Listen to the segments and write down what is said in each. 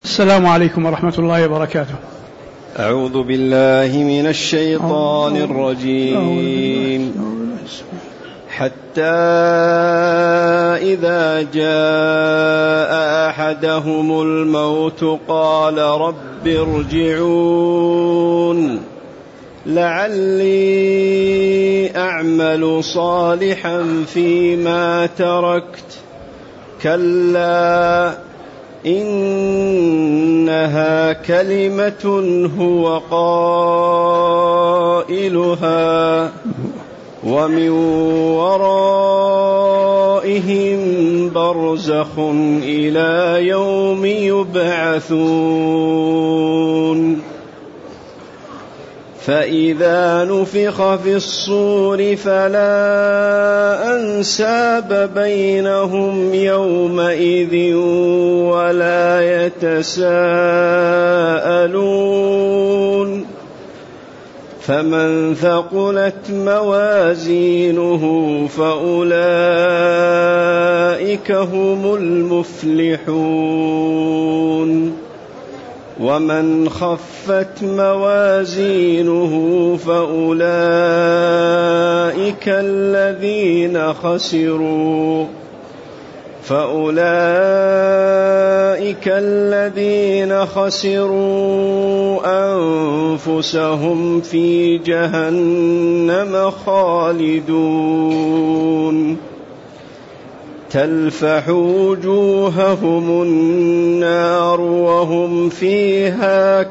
السلام عليكم ورحمة الله وبركاته. أعوذ بالله من الشيطان الرجيم. حتى إذا جاء أحدهم الموت قال رب ارجعون لعلي أعمل صالحا فيما تركت كلا إنها كلمة هو قائلها ومن ورائهم برزخ إلى يوم يبعثون فإذا نفخ في الصور فلا أنساب بينهم يومئذ ولا يتساءلون فمن ثقلت موازينه فأولئك هم المفلحون ومن خفت موازينه فأولئك الذين خسروا أنفسهم في جهنم خالدون تلفح وجوههم النار وهم فيها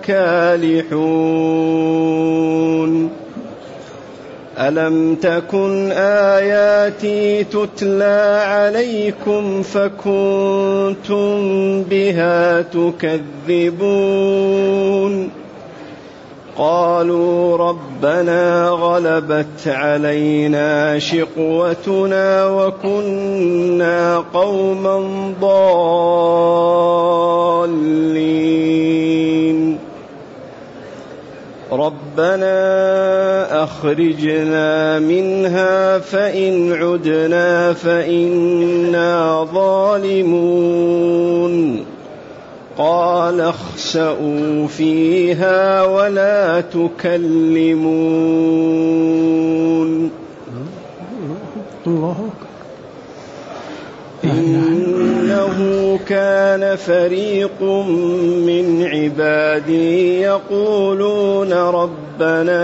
كالحون ألم تكن آياتي تتلى عليكم فكنتم بها تكذبون قالوا ربنا غلبت علينا شقوتنا وكنا قوما ضالين ربنا أخرجنا منها فإن عدنا فإنا ظالمون قال اخسئوا فيها ولا تكلمون إنه كان فريق من عبادي يقولون ربنا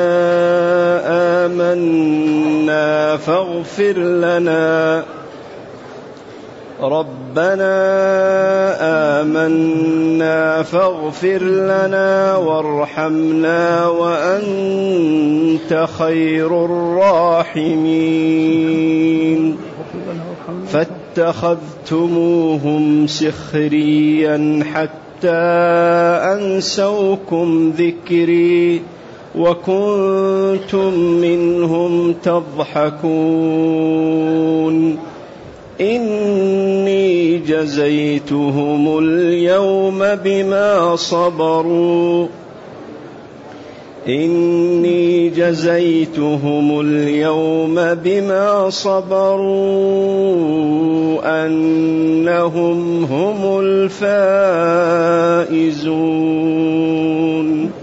آمنا فاغفر لنا وارحمنا وأنت خير الراحمين فاتخذتموهم سخريا حتى أنسوكم ذكري وكنتم منهم تضحكون إني جزيتهم اليوم بما صبروا أنهم هم الفائزون.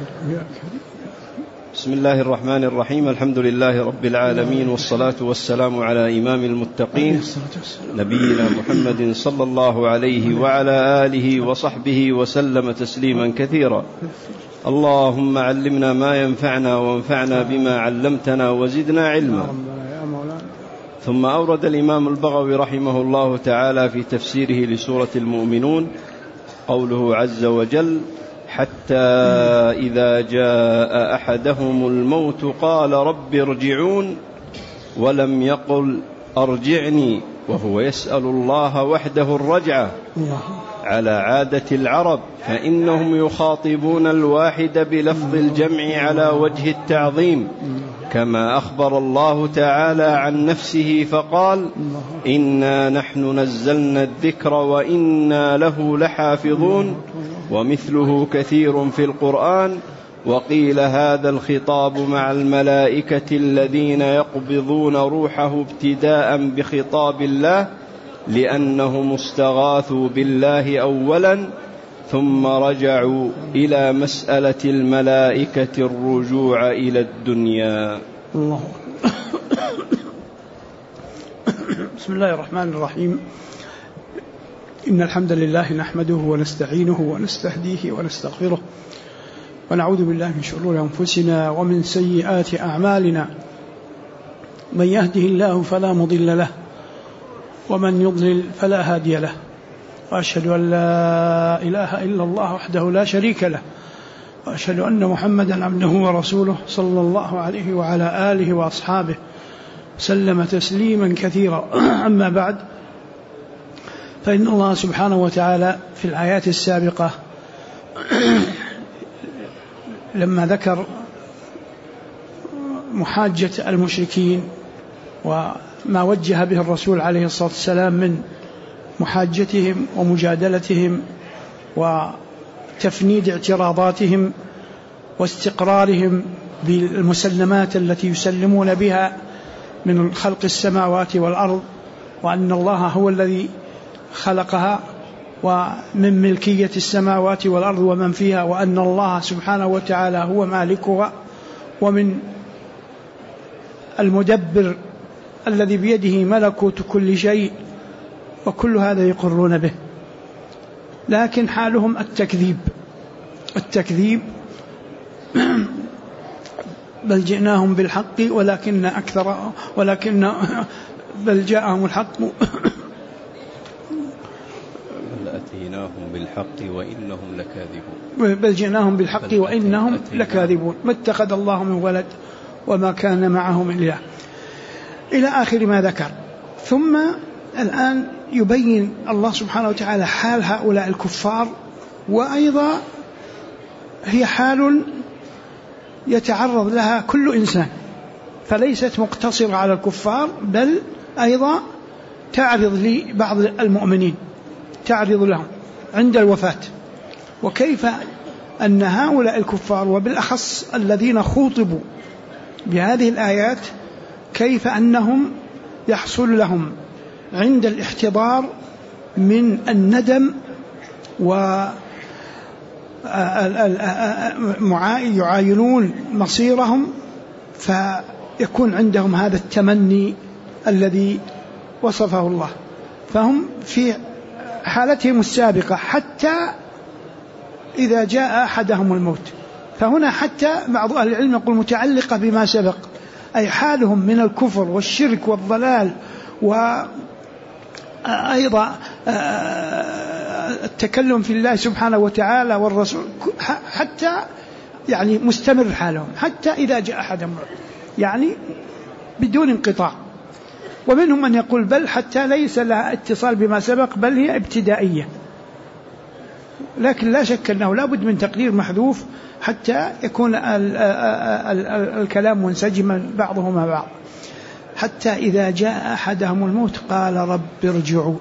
بسم الله الرحمن الرحيم. الحمد لله رب العالمين والصلاة والسلام على إمام المتقين نبينا محمد صلى الله عليه وعلى آله وصحبه وسلم تسليما كثيرا. اللهم علمنا ما ينفعنا وانفعنا بما علمتنا وزدنا علما. ثم أورد الإمام البغوي رحمه الله تعالى في تفسيره لسورة المؤمنون قوله عز وجل حتى إذا جاء أحدهم الموت قال رب ارجعون ولم يقل أرجعني وهو يسأل الله وحده الرجعة على عادة العرب فإنهم يخاطبون الواحد بلفظ الجمع على وجه التعظيم كما أخبر الله تعالى عن نفسه فقال إنا نحن نزلنا الذكر وإنا له لحافظون ومثله كثير في القرآن. وقيل هذا الخطاب مع الملائكة الذين يقبضون روحه ابتداء بخطاب الله لأنهم استغاثوا بالله أولا ثم رجعوا إلى مسألة الملائكة الرجوع إلى الدنيا. الله. بسم الله الرحمن الرحيم. إن الحمد لله نحمده ونستعينه ونستهديه ونستغفره ونعوذ بالله من شرور أنفسنا ومن سيئات أعمالنا. من يهده الله فلا مضل له ومن يضلل فلا هادي له، وأشهد أن لا إله إلا الله وحده لا شريك له، وأشهد أن محمدا عبده ورسوله صلى الله عليه وعلى آله وأصحابه سلم تسليما كثيرا. أما بعد، فإن الله سبحانه وتعالى في الآيات السابقة لما ذكر محاجة المشركين وما وجه به الرسول عليه الصلاة والسلام من محاجتهم ومجادلتهم وتفنيد اعتراضاتهم واستقرارهم بالمسلمات التي يسلمون بها من خلق السماوات والأرض، وأن الله هو الذي خلقها ومن ملكية السماوات والأرض ومن فيها، وأن الله سبحانه وتعالى هو مالكها ومن المدبر الذي بيده ملكوت كل شيء، وكل هذا يقرون به. لكن حالهم التكذيب بل جئناهم بالحق ولكن بل جاءهم الحق بل جئناهم بالحق وإنهم لكاذبون. ما اتخذ الله من ولد وما كان معه من إله، إلى آخر ما ذكر. ثم الآن يبين الله سبحانه وتعالى حال هؤلاء الكفار، وأيضا هي حال يتعرض لها كل إنسان، فليست مقتصرة على الكفار، بل أيضا تعرض لبعض المؤمنين، تعرض لهم عند الوفاة. وكيف أن هؤلاء الكفار وبالأخص الذين خوطبوا بهذه الآيات كيف أنهم يحصل لهم عند الاحتضار من الندم ويعاينون مصيرهم، فيكون عندهم هذا التمني الذي وصفه الله. فهم في حالتهم السابقة حتى إذا جاء أحدهم الموت. فهنا حتى بعض أهل العلم يقول متعلقة بما سبق، أي حالهم من الكفر والشرك والضلال، وأيضا التكلم في الله سبحانه وتعالى والرسول، حتى يعني مستمر حالهم حتى إذا جاء أحدهم، يعني بدون انقطاع. ومنهم من يقول بل حتى ليس لها اتصال بما سبق، بل هي ابتدائية، لكن لا شك أنه لا بد من تقدير محذوف حتى يكون الكلام منسجما بعضه مع بعض. حتى إذا جاء أحدهم الموت قال رب ارجعوا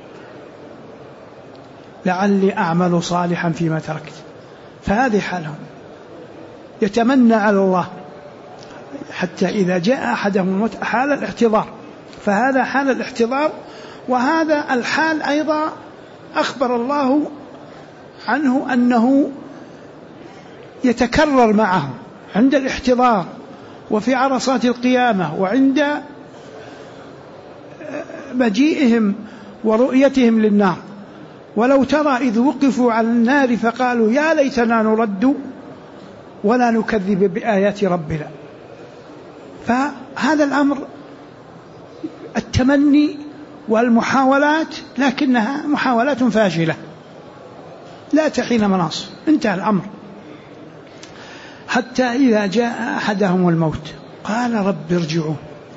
لعلي أعمل صالحا فيما تركت. فهذه حالهم، يتمنى على الله حتى إذا جاء أحدهم الموت، حال الاحتضار. فهذا حال الاحتضار، وهذا الحال أيضا أخبر الله عنه أنه يتكرر معهم عند الاحتضار وفي عرصات القيامة وعند مجيئهم ورؤيتهم للنار. ولو ترى إذ وقفوا على النار فقالوا يا ليتنا نرد ولا نكذب بآيات ربنا. فهذا الأمر التمني والمحاولات، لكنها محاولات فاشلة لا تحين مناص، انتهى الأمر. حتى إذا جاء أحدهم الموت قال رب ارجعوا.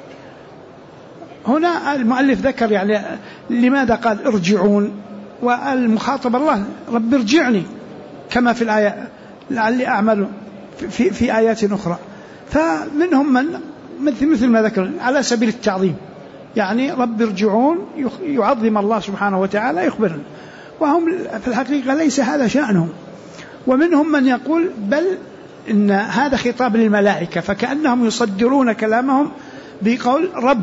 هنا المؤلف ذكر يعني لماذا قال ارجعون، والمخاطب الله رب ارجعني، كما في الآية لعلي أعمل في آيات أخرى. فمنهم من مثل ما ذكر على سبيل التعظيم، يعني رب ارجعون يعظم الله سبحانه وتعالى يخبرنا، وهم في الحقيقة ليس هذا شأنهم. ومنهم من يقول بل إن هذا خطاب للملائكة، فكأنهم يصدرون كلامهم بقول رب،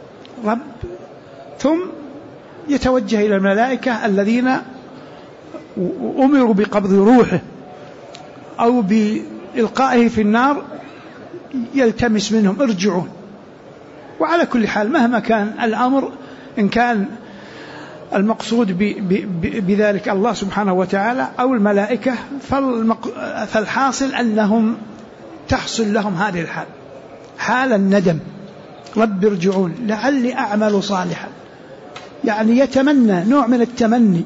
ثم يتوجه إلى الملائكة الذين وأمروا بقبض روحه أو بإلقائه في النار يلتمس منهم ارجعون. وعلى كل حال مهما كان الأمر، إن كان المقصود بذلك الله سبحانه وتعالى أو الملائكة، فالحاصل أنهم تحصل لهم هذه الحال، حال الندم. رب ارجعون لعلي أعمل صالحا، يعني يتمنى، نوع من التمني،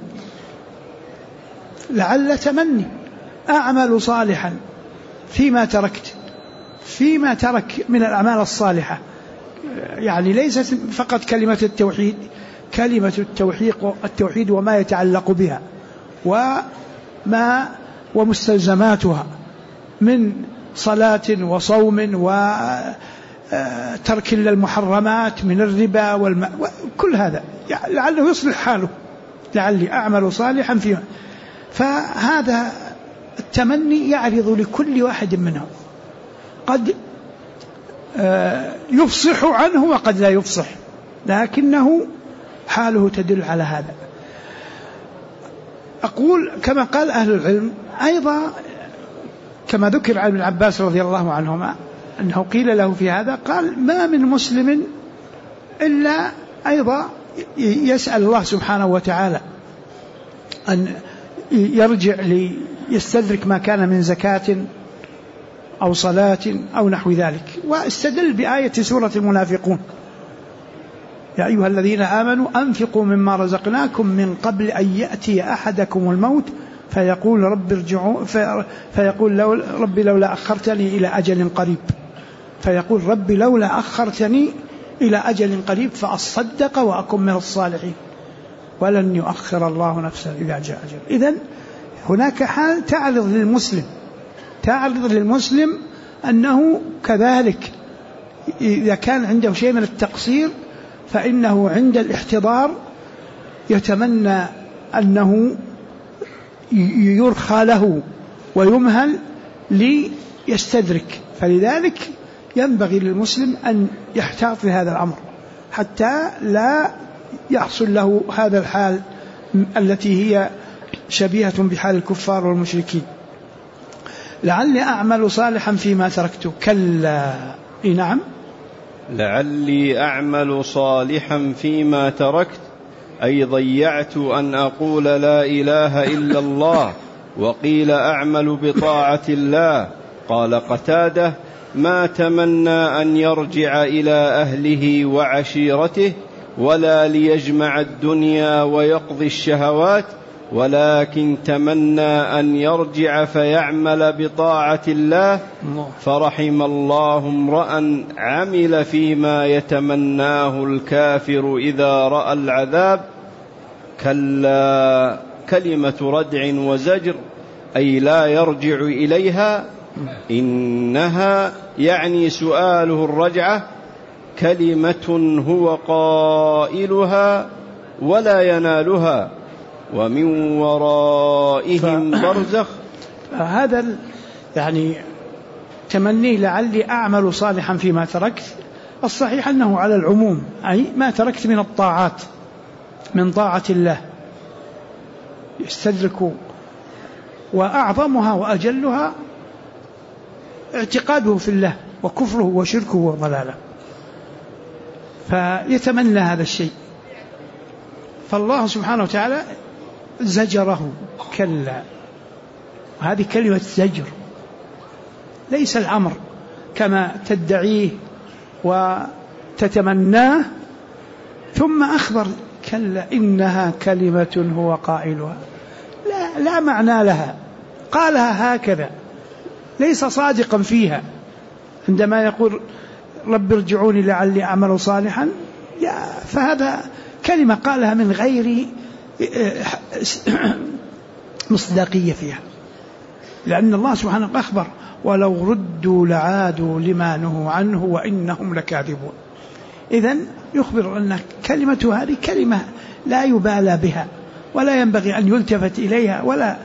لعل تمني، أعمل صالحا فيما تركت، فيما ترك من الأعمال الصالحة. يعني ليست فقط كلمة التوحيد، كلمة التوحيد وما يتعلق بها ومستلزماتها من صلاة وصوم وترك للمحرمات من الربا وكل هذا، لعله يصلح حاله، لعلي أعمل صالحا فيما. فهذا التمني يعرض لكل واحد منهم، قد يفصح عنه وقد لا يفصح، لكنه حاله تدل على هذا. أقول كما قال أهل العلم أيضا، كما ذكر عن ابن عباس رضي الله عنهما أنه قيل له في هذا، قال ما من مسلم إلا أيضا يسأل الله سبحانه وتعالى أن يرجع ليستدرك ما كان من زكاة أو صلاة أو نحو ذلك، واستدل بآية سورة المنافقون: يا أيها الذين آمنوا أنفقوا مما رزقناكم من قبل أن يأتي أحدكم الموت فيقول رب لولا أخرتني إلى أجل قريب، فيقول رب لولا أخرتني إلى أجل قريب فأصدق وأكن من الصالحين ولن يؤخر الله نفسا إذا جاء أجل. إذن هناك حال تعرض للمسلم أنه كذلك إذا كان عنده شيء من التقصير فإنه عند الاحتضار يتمنى أنه يرخى له ويمهل ليستدرك. فلذلك ينبغي للمسلم أن يحتاط في هذا الأمر حتى لا يحصل له هذا الحال التي هي شبيهة بحال الكفار والمشركين. لعلي أعمل صالحا فيما تركت كلا. نعم، لعلي أعمل صالحا فيما تركت أي ضيعت أن أقول لا إله إلا الله، وقيل أعمل بطاعة الله. قال قتادة: ما تمنى أن يرجع إلى أهله وعشيرته ولا ليجمع الدنيا ويقضي الشهوات، ولكن تمنى أن يرجع فيعمل بطاعة الله. فرحم الله امرأ عمل فيما يتمناه الكافر إذا رأى العذاب. كلا كلمة ردع وزجر أي لا يرجع إليها، إنها يعني سؤاله الرجعة كلمة هو قائلها ولا ينالها ومن ورائهم برزخ. هذا يعني تمني لعلي أعمل صالحا فيما تركت، الصحيح أنه على العموم، أي ما تركت من الطاعات من طاعة الله يستدرك، وأعظمها وأجلها اعتقاده في الله وكفره وشركه وضلاله، فيتمنى هذا الشيء. فالله سبحانه وتعالى زجره كلا، وهذه كلمة زجر، ليس الأمر كما تدعيه وتتمناه ثم أخبر كلا إنها كلمة هو قائلها، لا معنى لها، قالها هكذا، ليس صادقا فيها عندما يقول رب ارجعوني لعلي أعمل صالحا، فهذا كلمة قالها من غير مصداقية فيها، لأن الله سبحانه أخبر ولو ردوا لعادوا لما نهوا عنه وإنهم لكاذبون. إذن يخبر أن كلمة هذه كلمة لا يبالى بها ولا ينبغي أن يلتفت إليها ولا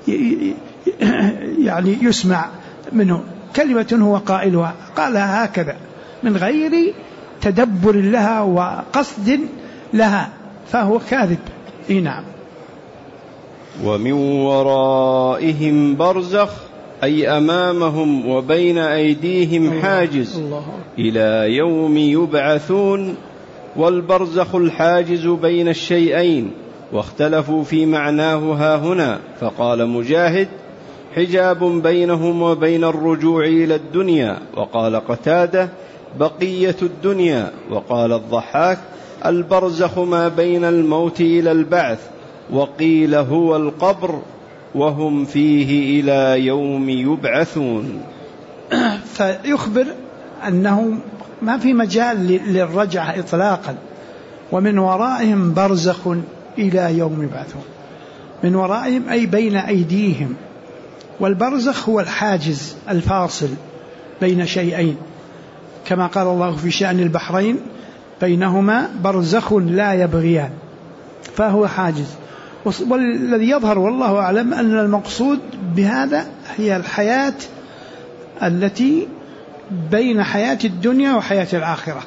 يعني يسمع منه، كلمة هو قائلها، قالها هكذا من غير تدبر لها وقصد لها، فهو كاذب. نعم. ومن ورائهم برزخ أي أمامهم وبين أيديهم حاجز إلى يوم يبعثون، والبرزخ الحاجز بين الشيئين، واختلفوا في معناه هاهنا، فقال مجاهد: حجاب بينهم وبين الرجوع إلى الدنيا، وقال قتادة: بقية الدنيا، وقال الضحاك: البرزخ ما بين الموت إلى البعث، وقيل هو القبر، وهم فيه إلى يوم يبعثون. فيخبر أنه ما في مجال للرجعة إطلاقا. ومن ورائهم برزخ إلى يوم يبعثون، من ورائهم أي بين أيديهم، والبرزخ هو الحاجز الفاصل بين شيئين، كما قال الله في شأن البحرين: بينهما برزخ لا يبغيان، فهو حاجز. والذي يظهر والله أعلم أن المقصود بهذا هي الحياة التي بين حياة الدنيا وحياة الآخرة،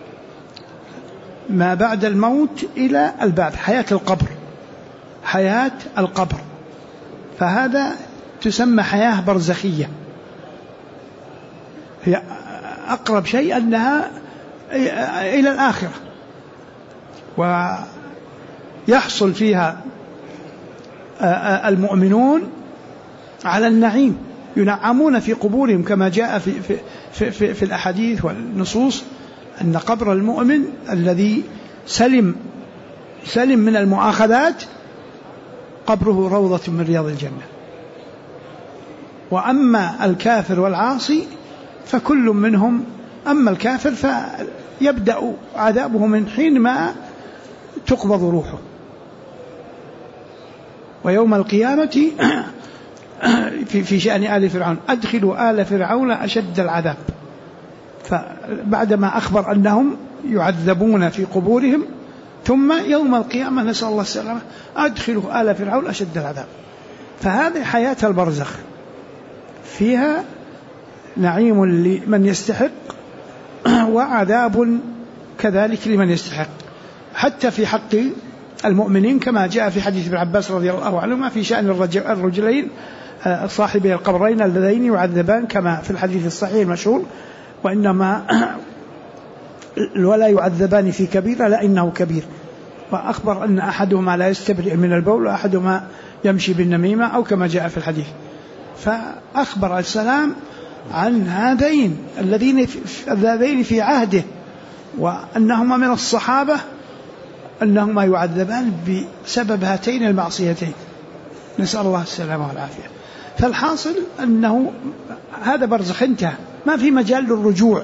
ما بعد الموت إلى البعث، حياة القبر، حياة القبر، فهذا تسمى حياة برزخية، هي أقرب شيء أنها إلى الآخرة، ويحصل فيها المؤمنون على النعيم، ينعمون في قبورهم، كما جاء في الأحاديث والنصوص أن قبر المؤمن الذي سلم من المؤاخذات قبره روضة من رياض الجنة. وأما الكافر والعاصي فكل منهم، أما الكافر فيبدأ عذابه من حين ما تقبض روحه. ويوم القيامة في شأن آل فرعون: أدخلوا آل فرعون أشد العذاب. فبعدما أخبر أنهم يعذبون في قبورهم، ثم يوم القيامة نسأل الله السلامة: أدخلوا آل فرعون أشد العذاب. فهذه حياة البرزخ، فيها نعيم لمن يستحق وعذاب كذلك لمن يستحق، حتى في حق المؤمنين، كما جاء في حديث ابن عباس رضي الله عنهما في شأن الرجلين صاحبي القبرين اللذين يعذبان، كما في الحديث الصحيح المشهور: وإنما ولا يعذبان في كبيرة لا إنه كبير. وأخبر أن أحدهما لا يستبرئ من البول، وأحدهما يمشي بالنميمة، أو كما جاء في الحديث. فأخبر السلام عن هذين اللذين في عهده، وأنهما من الصحابة، أنهما يعذبان بسبب هاتين المعصيتين، نسأل الله السلامة والعافية. فالحاصل أنه هذا برزخ انتهى، ما في مجال للرجوع،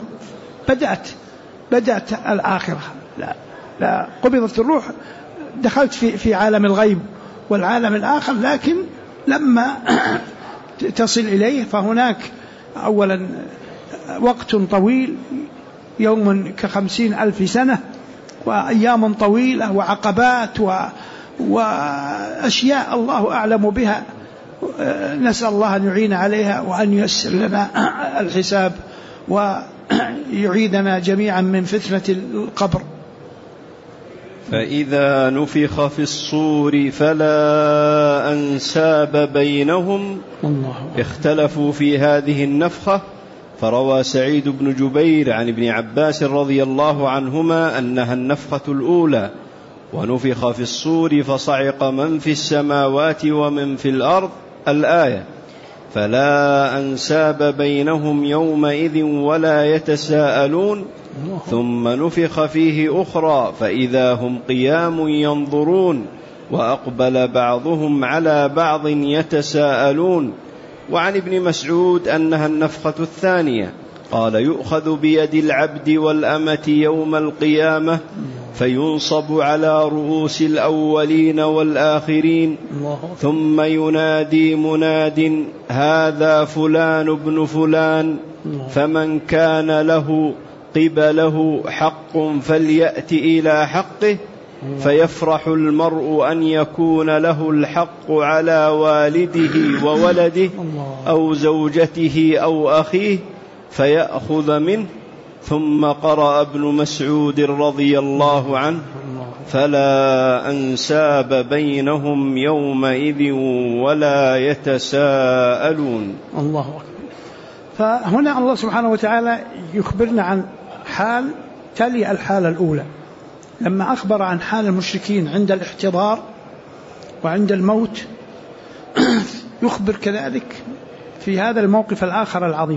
بدأت الآخرة، لا قبضت الروح، دخلت في عالم الغيب والعالم الآخر. لكن لما تصل إليه فهناك أولا وقت طويل، يوم ك50,000 سنة، وأيام طويلة، وعقبات وأشياء الله أعلم بها، نسأل الله أن يعين عليها وأن ييسر لنا الحساب ويعيدنا جميعا من فتنة القبر. فإذا نفخ في الصور فلا أنساب بينهم، اختلفوا في هذه النفخة. فروى سعيد بن جبير عن ابن عباس رضي الله عنهما أنها النفخة الأولى، ونفخ في الصور فصعق من في السماوات ومن في الأرض، الآية. فلا أنساب بينهم يومئذ ولا يتساءلون. ثم نفخ فيه أخرى فإذا هم قيام ينظرون، وأقبل بعضهم على بعض يتساءلون. وعن ابن مسعود أنها النفخة الثانية، قال: يؤخذ بيد العبد والأمة يوم القيامة فينصب على رؤوس الأولين والآخرين، ثم ينادي مناد: هذا فلان ابن فلان، فمن كان له قبله حق فليأت إلى حقه. فيفرح المرء أن يكون له الحق على والده وولده أو زوجته أو أخيه فيأخذ منه. ثم قرأ ابن مسعود رضي الله عنه: فلا أنساب بينهم يومئذ ولا يتساءلون. الله أكبر. فهنا الله سبحانه وتعالى يخبرنا عن حال تلي الحالة الأولى، لما أخبر عن حال المشركين عند الاحتضار وعند الموت، يخبر كذلك في هذا الموقف الآخر العظيم.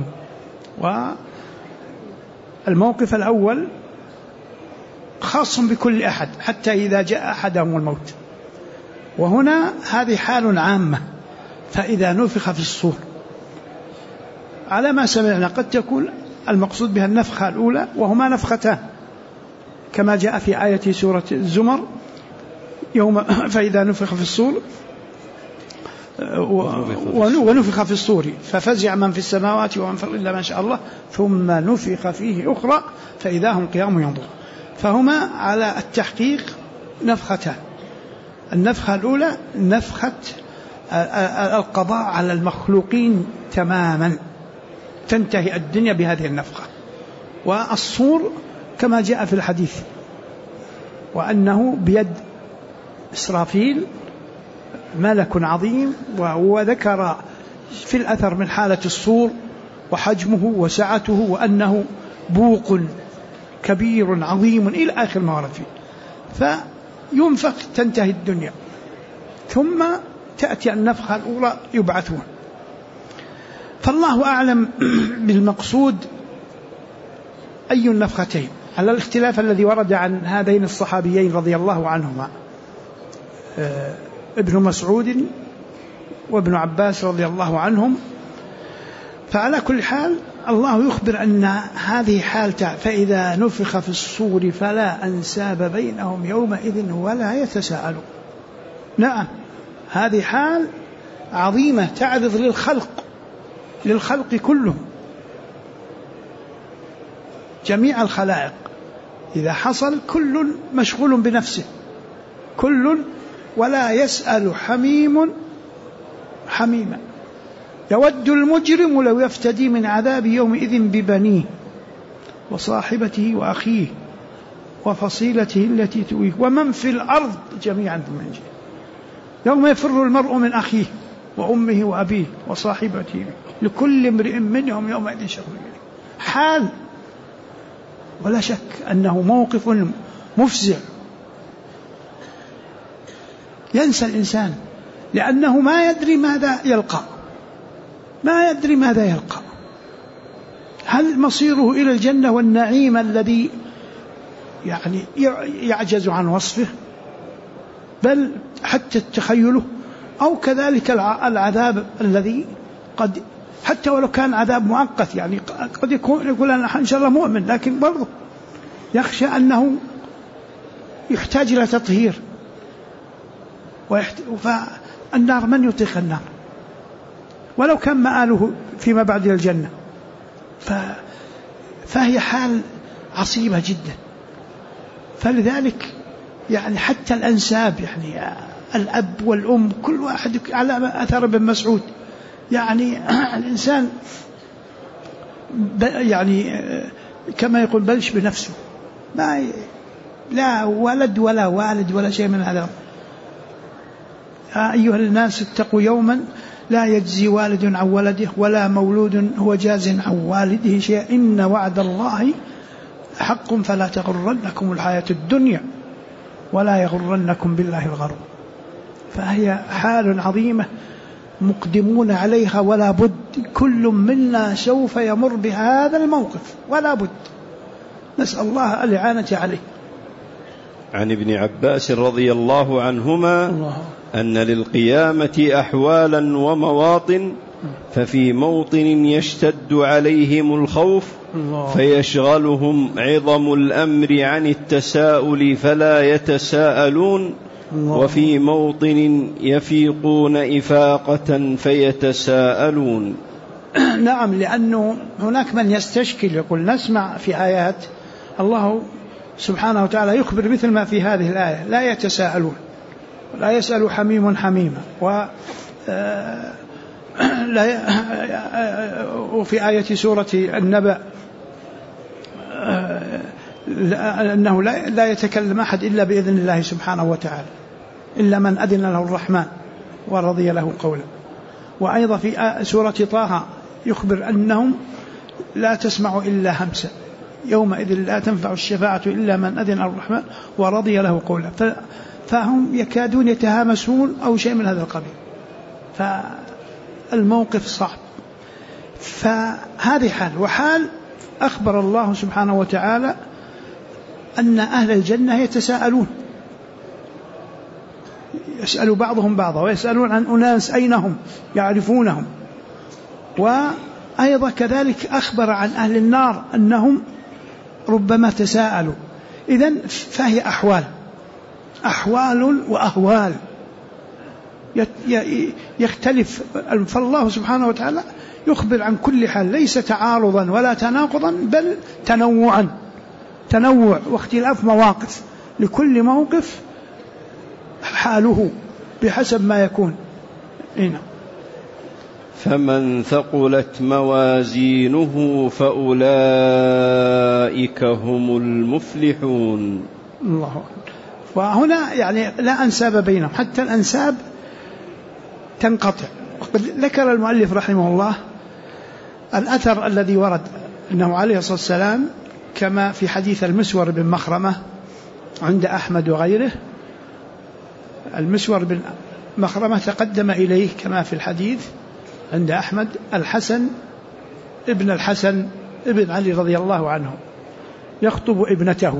والموقف الأول خاص بكل أحد حتى إذا جاء أحدهم الموت، وهنا هذه حال عامة. فإذا نفخ في الصور على ما سمعنا قد تكون المقصود بها النفخة الأولى، وهما نفختان كما جاء في آية سورة الزمر يوم فإذا نفخ في الصور ونفخ في الصور ففزع من في السماوات ومن في الأرض إلا ما شاء الله ثم نفخ فيه أخرى فإذا هم قيام ينظرون. فهما على التحقيق نفختان. النفخة الأولى نفخة القضاء على المخلوقين تماما، تنتهي الدنيا بهذه النفخة. والصور كما جاء في الحديث وأنه بيد إسرافيل ملك عظيم، وذكر في الأثر من حالة الصور وحجمه وسعته وأنه بوق كبير عظيم إلى آخر ما ورد فيه. فينفخ تنتهي الدنيا، ثم تأتي النفخة الأولى يبعثون. فالله أعلم بالمقصود أي النفختين، على الاختلاف الذي ورد عن هذين الصحابيين رضي الله عنهما، ابن مسعود وابن عباس رضي الله عنهم. فعلى كل حال الله يخبر أن هذه حالته فإذا نفخ في الصور فلا أنساب بينهم يومئذ ولا يتساءلون. نعم، هذه حال عظيمة تعرض للخلق كلهم، جميع الخلائق. إذا حصل كل مشغول بنفسه، كل ولا يسأل حميم حميما. يود المجرم لو يفتدي من عذاب يومئذ ببنيه وصاحبته وأخيه وفصيلته التي تؤويه ومن في الأرض جميعا من جهة. يوم يفر المرء من أخيه وأمه وأبيه وصاحبته لكل امرئ منهم يومئذ شر حال. ولا شك أنه موقف مفزع ينسى الإنسان، لأنه ما يدري ماذا يلقى، هل مصيره إلى الجنة والنعيم الذي يعني يعجز عن وصفه بل حتى تخيله، أو كذلك العذاب الذي قد حتى ولو كان عذاب مؤقت، يعني قد يقول أنا إن شاء الله مؤمن، لكن برضه يخشى أنه يحتاج إلى تطهير. فالنار من يطيق النار ولو كان مآله فيما بعد الجنة. فهي حال عصيبة جدا. فلذلك يعني حتى الأنساب، يعني الأب والأم كل واحد على أثر ابن مسعود، يعني الإنسان يعني كما يقول بلش بنفسه، لا ولد ولا والد ولا شيء من هذا. أيها الناس اتقوا يوما لا يجزي والد عن ولده ولا مولود هو جاز عن والده شيئا إن وعد الله حق فلا تغرنكم الحياة الدنيا ولا يغرنكم بالله الغرور. فهي حال عظيمة مقدمون عليها ولا بد، كل منا سوف يمر بهذا الموقف ولا بد، نسأل الله الإعانة عليه. عن ابن عباس رضي الله عنهما أن للقيامة أحوالا ومواطن، ففي موطن يشتد عليهم الخوف فيشغلهم عظم الأمر عن التساؤل فلا يتساءلون، وفي موطن يفيقون إفاقة فيتساءلون. نعم، لأنه هناك من يستشكل يقول نسمع في آيات الله سبحانه وتعالى يخبر مثل ما في هذه الآية لا يتساءلون لا يسأل حميم حميما، وفي آية سورة النبأ أنه لا يتكلم أحد إلا بإذن الله سبحانه وتعالى، إلا من أذن له الرحمن ورضي له قولا. وأيضا في سورة طه يخبر أنهم لا تسمع إلا همسا، يومئذ لا تنفع الشفاعة إلا من أذن الرحمن ورضي له قولا. فهم يكادون يتهامسون أو شيء من هذا القبيل، فالموقف صعب. فهذه حال. وحال أخبر الله سبحانه وتعالى أن أهل الجنة يتساءلون، يسأل بعضهم بعضا ويسألون عن أناس أين هم يعرفونهم. وأيضا كذلك أخبر عن أهل النار أنهم ربما تساءلوا. إذن فهي أحوال وأهوال يختلف. فالله سبحانه وتعالى يخبر عن كل حال، ليس تعارضا ولا تناقضا، بل تنوع واختلاف مواقف، لكل موقف حاله بحسب ما يكون. هنا فمن ثقلت موازينه فأولئك هم المفلحون. الله أكبر. وهنا يعني لا أنساب بينهم، حتى الأنساب تنقطع. وقد ذكر المؤلف رحمه الله الأثر الذي ورد أنه عليه الصلاة والسلام كما في حديث المسور بن مخرمة عند أحمد وغيره. المسور بن مخرمة تقدم إليه كما في الحديث عند أحمد الحسن ابن الحسن ابن علي رضي الله عنه يخطب ابنته،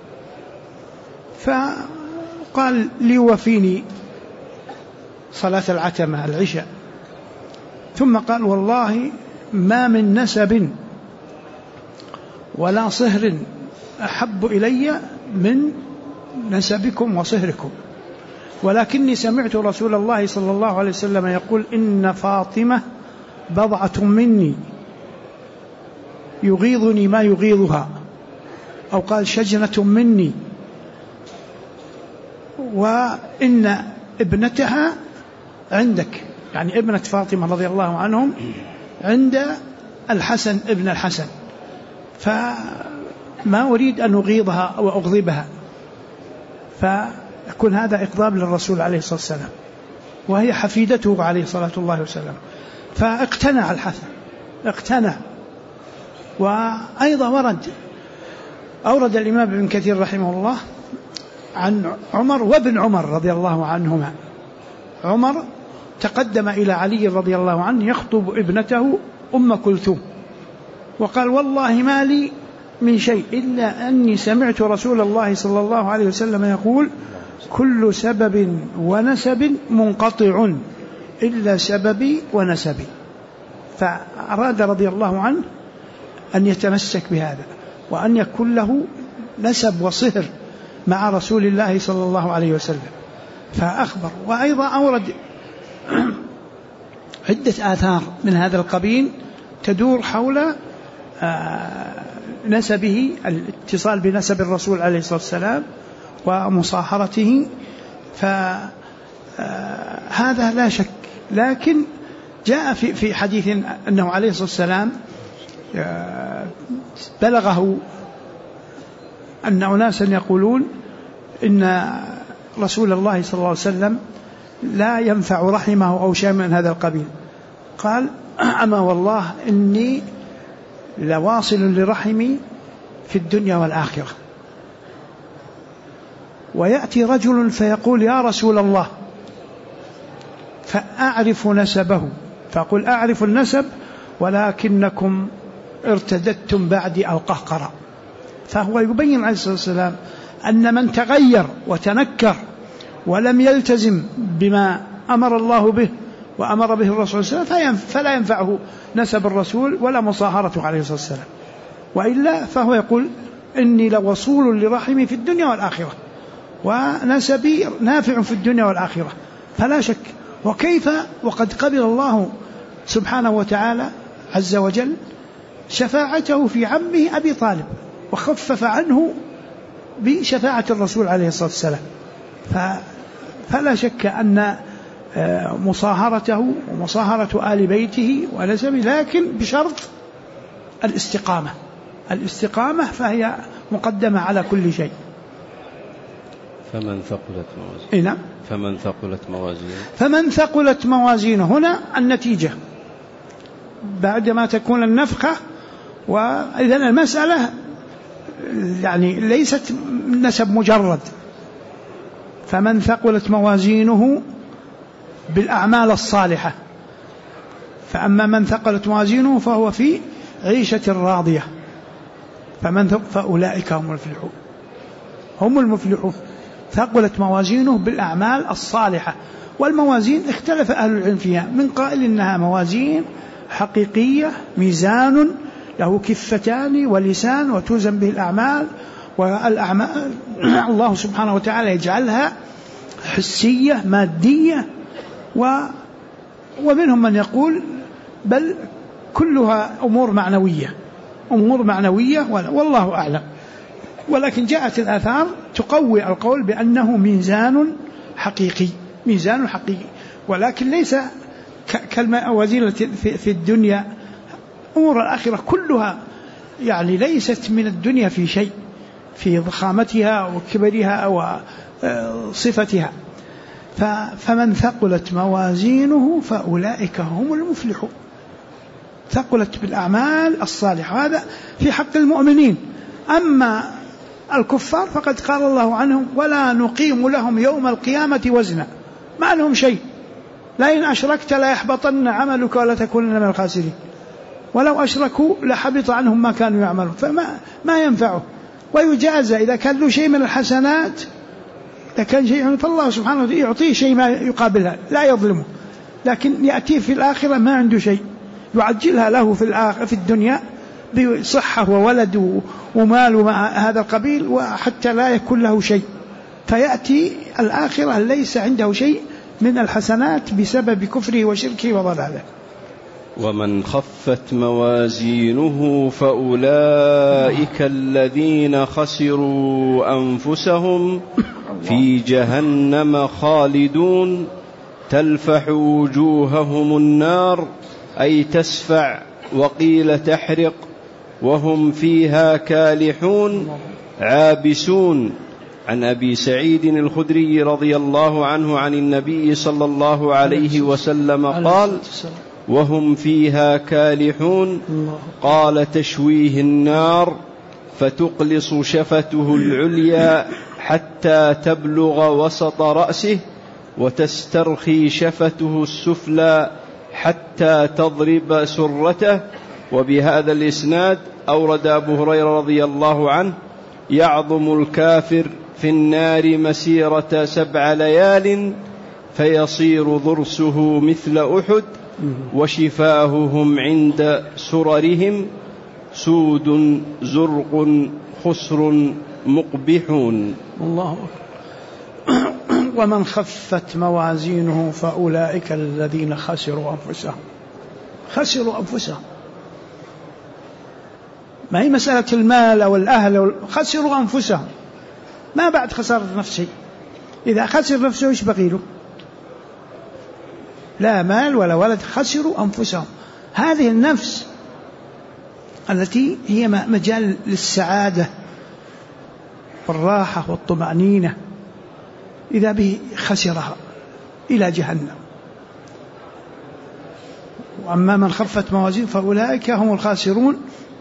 فقال لي وفيني صلاة العتمة العشاء، ثم قال والله ما من نسب ولا صهر أحب إلي من نسبكم وصهركم، ولكني سمعت رسول الله صلى الله عليه وسلم يقول إن فاطمة بضعة مني يغيظني ما يغيظها، أو قال شجنة مني، وإن ابنتها عندك، يعني ابنة فاطمة رضي الله عنهم عند الحسن ابن الحسن، فما أريد أن أغيظها وأغضبها، فيكون هذا إغضاب للرسول عليه الصلاة والسلام، وهي حفيدته عليه الصلاة والسلام. فاقتنع الحسن، اقتنع. وأيضا أورد الإمام ابن كثير رحمه الله عن عمر وابن عمر رضي الله عنهما. عمر تقدم إلى علي رضي الله عنه يخطب ابنته أم كلثوم، وقال والله ما لي من شيء إلا أني سمعت رسول الله صلى الله عليه وسلم يقول كل سبب ونسب منقطع إلا سببي ونسبي. فأراد رضي الله عنه أن يتمسك بهذا، وأن يكون له نسب وصهر مع رسول الله صلى الله عليه وسلم، فأخبر. وأيضا أورد عدة آثار من هذا القبيل تدور حول نسبه، الاتصال بنسب الرسول عليه الصلاة والسلام ومصاهرته، فهذا لا شك. لكن جاء في حديث أنه عليه الصلاة والسلام بلغه أن أناسا يقولون إن رسول الله صلى الله عليه وسلم لا ينفع رحمه أو شيء من هذا القبيل. قال أما والله إني لواصل لرحمي في الدنيا والآخرة. ويأتي رجل فيقول يا رسول الله، فأعرف نسبه، فأقول أعرف النسب ولكنكم ارتدتم بعدي القهقرة. فهو يبين عليه الصلاة والسلام أن من تغير وتنكر ولم يلتزم بما أمر الله به وأمر به الرسول صلى الله عليه وسلم فلا ينفعه نسب الرسول ولا مصاهرته عليه الصلاة والسلام، وإلا فهو يقول إني لوصول لرحمي في الدنيا والآخرة، ونسبي نافع في الدنيا والآخرة. فلا شك. وكيف وقد قبل الله سبحانه وتعالى عز وجل شفاعته في عمه أبي طالب، وخفف عنه بشفاعة الرسول عليه الصلاة والسلام. فلا شك أن مصاهرته ومصاهرة آل بيته ونسبه، لكن بشرط الاستقامة. فهي مقدمة على كل شيء. فمن ثقلت موازينه. نعم. فمن ثقلت موازينه هنا النتيجة بعدما تكون النفخة. وإذن المسألة يعني ليست نسب مجرد. فمن ثقلت موازينه بالأعمال الصالحة. فأما من ثقلت موازينه فهو في عيشة راضية. فأولئك هم المفلحون. ثقلت موازينه بالأعمال الصالحة. والموازين اختلف أهل العلم فيها، من قائل إنها موازين حقيقية، ميزان له كفتان ولسان وتوزن به الأعمال، والأعمال الله سبحانه وتعالى يجعلها حسية مادية. ومنهم من يقول بل كلها أمور معنوية والله أعلم. ولكن جاءت الآثار تقوي القول بأنه ميزان حقيقي، ولكن ليس كالموازين في الدنيا. أمور الآخرة كلها يعني ليست من الدنيا في شيء، في ضخامتها وكبرها وصفتها. فمن ثقلت موازينه فأولئك هم المفلحون. ثقلت بالأعمال الصالحة، هذا في حق المؤمنين. أما الكفار فقد قال الله عنهم ولا نقيم لهم يوم القيامة وزنا. ما لهم شيء، لئن أشركت لا يحبطن عملك ولا تكونن من الخاسرين. ولو أشركوا لحبط عنهم ما كانوا يعملون. فما ينفعه. ويجازى إذا كان له شيء من الحسنات، إذا كان شيء فالله سبحانه وتعالى يعطيه شيء ما يقابلها، لا يظلمه. لكن يأتيه في الآخرة ما عنده شيء، يعجلها له في الدنيا بصحة وولد ومال ومع هذا القبيل، وحتى لا يكون له شيء. فيأتي الآخرة ليس عنده شيء من الحسنات بسبب كفره وشركه وضلاله. ومن خفت موازينه فأولئك الذين خسروا أنفسهم في جهنم خالدون تلفح وجوههم النار أي تسفع، وقيل تحرق، وهم فيها كالحون عابسون. عن أبي سعيد الخدري رضي الله عنه عن النبي صلى الله عليه وسلم قال: وهم فيها كالحون. قال: تشويه النار فتقلص شفته العليا حتى تبلغ وسط رأسه، وتسترخي شفته السفلى حتى تضرب سرته. وبهذا الإسناد أورد أبو هريرة رضي الله عنه: يعظم الكافر في النار مسيرة 7 ليال فيصير ضرسه مثل أحد، وشفاههم عند سررهم سود زرق خسر مقبحون. الله أكبر. ومن خفت موازينه فأولئك الذين خسروا أنفسهم. ما هي مسألة المال أو الأهل، خسروا أنفسهم، ما بعد خسارة نفسه. إذا خسر نفسه إيش بقي له؟ لا مال ولا ولد، خسروا أنفسهم. هذه النفس التي هي مجال للسعادة والراحة والطمأنينة، إذا به خسرها إلى جهنم. وأما من خفت موازين فأولئك هم الخاسرون.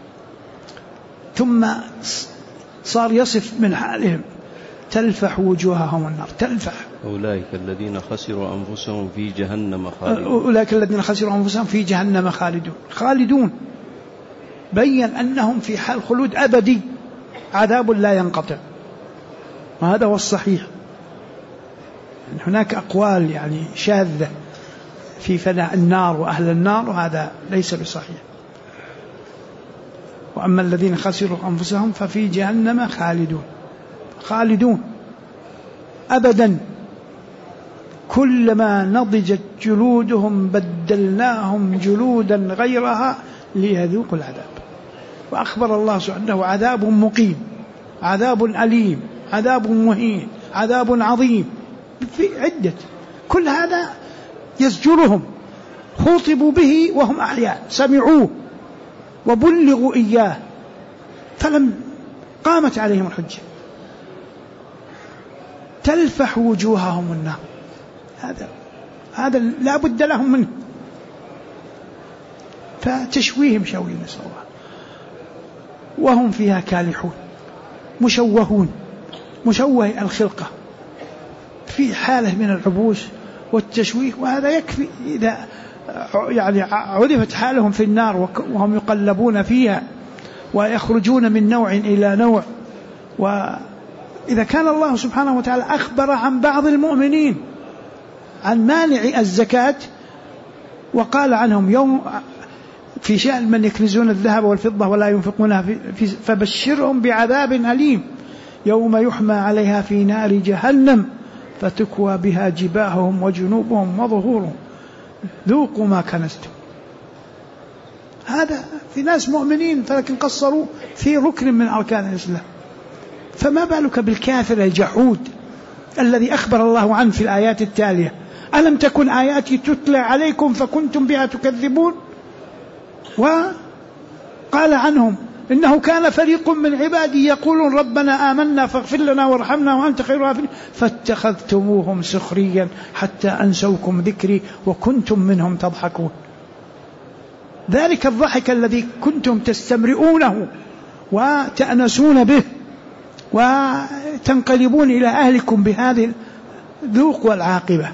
ثم صار يصف من حالهم: تلفح وجوههم النار. تلفح. أولئك الذين خسروا أنفسهم في جهنم خالدون. أولئك الذين خسروا أنفسهم في جهنم خالدون. بين أنهم في حال خلود أبدي، عذاب لا ينقطع، وهذا هو الصحيح. هناك أقوال يعني شاذة في فناء النار وأهل النار، وهذا ليس بصحيح. وأما الذين خسروا أنفسهم ففي جهنم خالدون أبدا. كلما نضجت جلودهم بدلناهم جلودا غيرها ليذوقوا العذاب. وأخبر الله سبحانه: عذاب مقيم، عذاب أليم، عذاب مهين، عذاب عظيم، في عدة. كل هذا يزجرهم، خوطبوا به وهم أحياء، سمعوه وبلغوا إياه فلم قامت عليهم الحجة تلفح وجوههم النار. هذا لا بد لهم منه، فتشويهم شوي نسأل الله، وهم فيها كالحون مشوهون، مشوه الخلقة في حالة من العبوس والتشويه. وهذا يكفي إذا يعني عرفت حالهم في النار وهم يقلبون فيها ويخرجون من نوع إلى نوع. وإذا كان الله سبحانه وتعالى أخبر عن بعض المؤمنين عن مانع الزكاة وقال عنهم يوم في شأن من يكنزون الذهب والفضة ولا ينفقونها فبشرهم بعذاب أليم يوم يحمى عليها في نار جهنم فتكوى بها جباههم وجنوبهم وظهورهم ذوقوا ما كنزتم. هذا في ناس مؤمنين فلكن قصروا في ركن من أركان الإسلام، فما بالك بالكافر الجحود الذي أخبر الله عنه في الآيات التالية: ألم تكن آياتي تتلى عليكم فكنتم بها تكذبون. وقال عنهم: إنه كان فريق من عبادي يقولون ربنا آمنا فاغفر لنا وارحمنا وأنت خير الغافرين فاتخذتموهم سخريا حتى أنسوكم ذكري وكنتم منهم تضحكون. ذلك الضحك الذي كنتم تستمرئونه وتأنسون به وتنقلبون إلى أهلكم بهذه الذوق والعاقبة،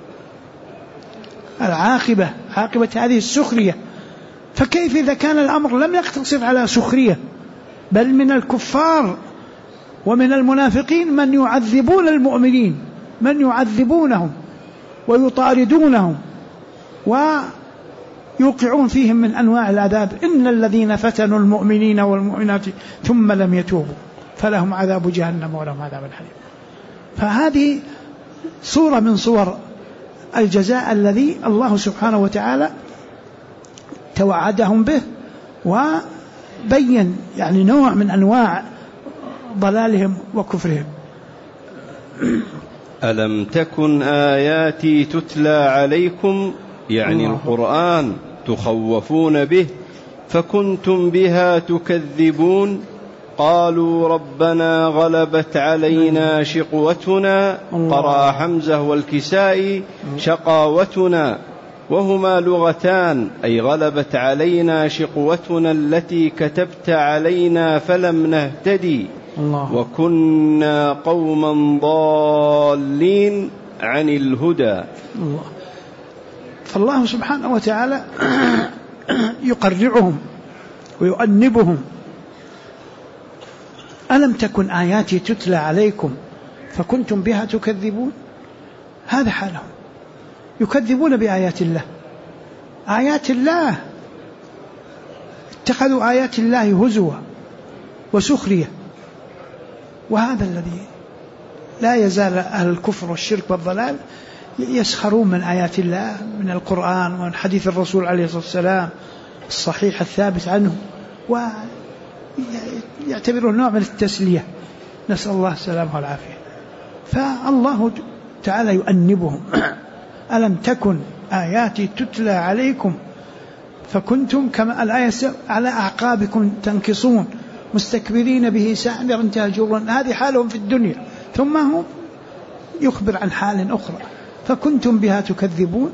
عاقبة هذه السخرية. فكيف إذا كان الأمر لم يقتصر على سخرية، بل من الكفار ومن المنافقين من يعذبون المؤمنين، من يعذبونهم ويطاردونهم ويوقعون فيهم من أنواع العذاب. إن الذين فتنوا المؤمنين والمؤمنات ثم لم يتوبوا فلهم عذاب جهنم ولهم عذاب الحريق. فهذه صورة من صور الجزاء الذي الله سبحانه وتعالى توعدهم به، وبين يعني نوع من أنواع ضلالهم وكفرهم. ألم تكن آياتي تتلى عليكم، يعني القرآن، تخوفون به فكنتم بها تكذبون. قالوا ربنا غلبت علينا شقوتنا، قرأ حمزة والكسائي شقاوتنا، وهما لغتان، أي غلبت علينا شقوتنا التي كتبت علينا فلم نهتدي وكنا قوما ضالين عن الهدى. فالله سبحانه وتعالى يقرعهم ويؤنبهم. ألم تكن آياتي تتلى عليكم فكنتم بها تكذبون. هذا حالهم، يكذبون بآيات الله. آيات الله، اتخذوا آيات الله هزوا وسخرية. وهذا الذي لا يزال أهل الكفر والشرك والضلال يسخرون من آيات الله، من القرآن ومن حديث الرسول عليه الصلاة والسلام الصحيح الثابت عنه، ويعتبرون نوع من التسلية. نسأل الله السلامة والعافية. فالله تعالى يؤنبهم. ألم تكن آياتي تتلى عليكم فكنتم كما الآية على أعقابكم تنكصون مستكبرين به سامرا تهجرون. هذه حالهم في الدنيا، ثم هم يخبر عن حال أخرى فكنتم بها تكذبون.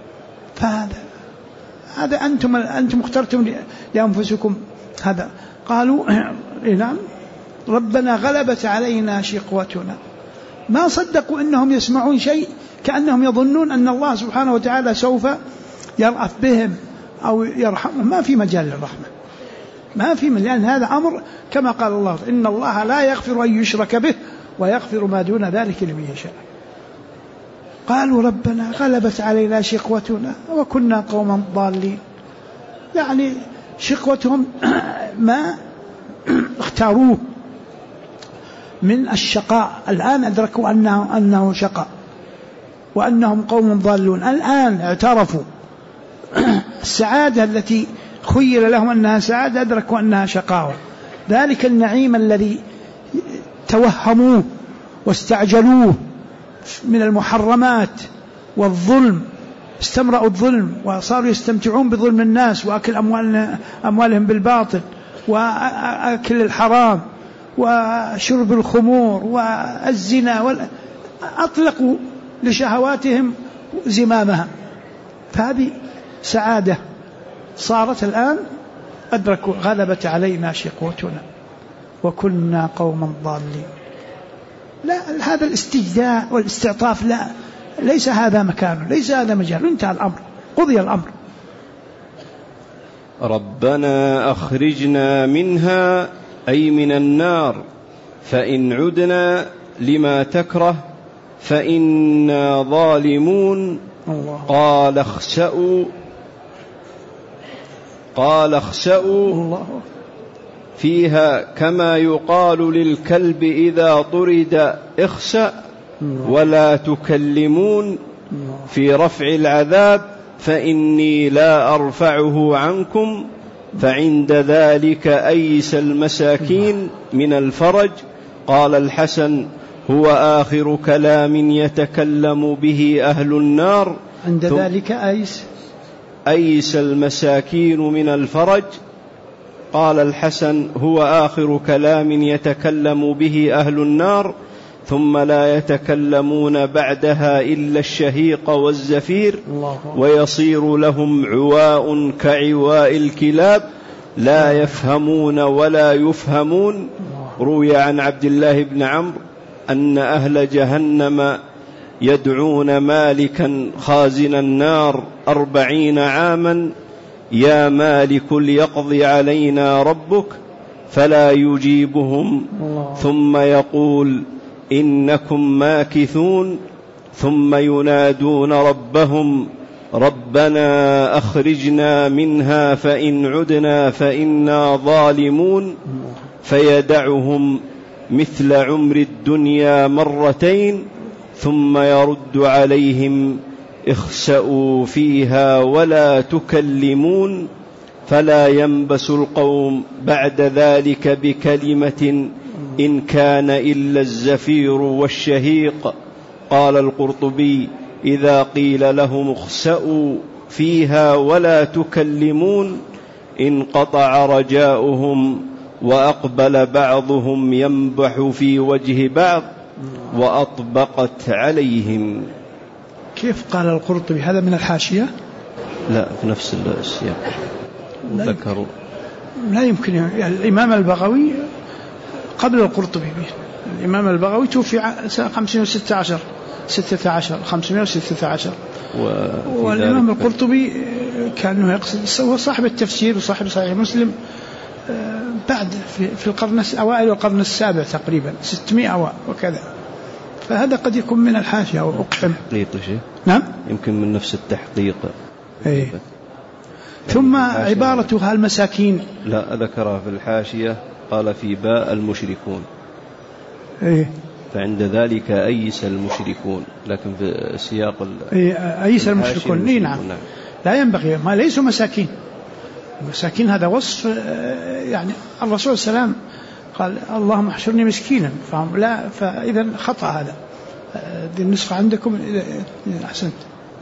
فهذا أنتم اخترتم لأنفسكم هذا. قالوا نعم ربنا غلبت علينا شقوتنا. ما صدقوا أنهم يسمعون شيء، كأنهم يظنون أن الله سبحانه وتعالى سوف يرأف بهم أو يرحمهم. ما في مجال للرحمة، ما في مجال، لأن هذا أمر كما قال الله: إن الله لا يغفر أن يشرك به ويغفر ما دون ذلك لمن يشاء. قالوا ربنا غلبت علينا شقوتنا وكنا قوما ضالين. يعني شقوتهم ما اختاروه من الشقاء، الآن أدركوا أنه شقاء وأنهم قوم ضالون. الآن اعترفوا السعادة التي خيل لهم أنها سعادة، أدركوا أنها شقاوة. ذلك النعيم الذي توهموه واستعجلوه من المحرمات والظلم، استمرأوا الظلم وصاروا يستمتعون بظلم الناس وأكل أموالهم بالباطل وأكل الحرام وشرب الخمور والزنا أطلقوا لشهواتهم زمامها. فهذه سعادة صارت الآن أدركوا غلبت علينا شقوتنا وكنا قوما ضالين. لا، هذا الاستجداء والاستعطاف لا، ليس هذا مكانه، ليس هذا مجال، انتهى الأمر، قضي الأمر. ربنا أخرجنا منها أي من النار، فإن عدنا لما تكره فإنا ظالمون. قال اخسأوا فيها كما يقال للكلب إذا طرد اخسأ ولا تكلمون في رفع العذاب فإني لا أرفعه عنكم. فعند ذلك أيس المساكين من الفرج. قال الحسن هو آخر كلام يتكلم به أهل النار. عند ذلك أيس المساكين من الفرج. قال الحسن هو آخر كلام يتكلم به أهل النار، ثم لا يتكلمون بعدها إلا الشهيق والزفير، ويصير لهم عواء كعواء الكلاب لا يفهمون ولا يفهمون. روي عن عبد الله بن عمرو أن أهل جهنم يدعون مالكا خازن النار 40 عاما يا مالك ليقضي علينا ربك، فلا يجيبهم، ثم يقول إنكم ماكثون، ثم ينادون ربهم ربنا أخرجنا منها فإن عدنا فإنا ظالمون، فيدعهم مثل عمر الدنيا مرتين ثم يرد عليهم اخسأوا فيها ولا تكلمون، فلا ينبس القوم بعد ذلك بكلمة إن كان إلا الزفير والشهيق. قال القرطبي إذا قيل لهم اخسأوا فيها ولا تكلمون انقطع رجاؤهم وأقبل بعضهم ينبح في وجه بعض وأطبقت عليهم. كيف قال القرطبي؟ هذا من الحاشية؟ لا، في نفس السياق ذكروا. لا يمكن، يعني الإمام البغوي قبل القرطبي به. الإمام البغوي توفي سنة 516 والإمام القرطبي كان يقصد هو صاحب التفسير وصاحب صحيح مسلم بعد في القرن أوائل القرن السابع تقريبا 600 وكذا، فهذا قد يكون من الحاشية أو أقحم. نعم، يمكن من نفس التحقيق. إيه. ثم عبارتها المساكين لا ذكرها في الحاشية، قال في باء المشركون. إيه. فعند ذلك أيس المشركون، لكن في سياق أيس المشركون. نعم. لا ينبغي، ما ليسوا مساكين. مساكين هذا وصف، يعني الرسول صلى الله عليه وسلم قال اللهم احشرني مسكينا، فهم لا، فإذا خطأ هذا. دي النسخة عندكم. أحسنت.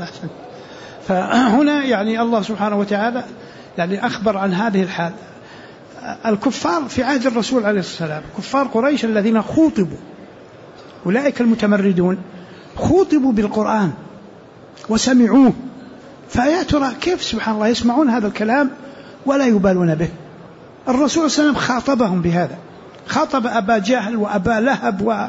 فهنا يعني الله سبحانه وتعالى يعني أخبر عن هذه الحال. الكفار في عهد الرسول عليه الصلاة والسلام، كفار قريش الذين خوطبوا، أولئك المتمردون خوطبوا بالقرآن وسمعوه، فيا ترى كيف سبحان الله يسمعون هذا الكلام ولا يبالون به؟ الرسول صلى الله عليه وسلم خاطبهم بهذا، خاطب أبا جهل وأبا لهب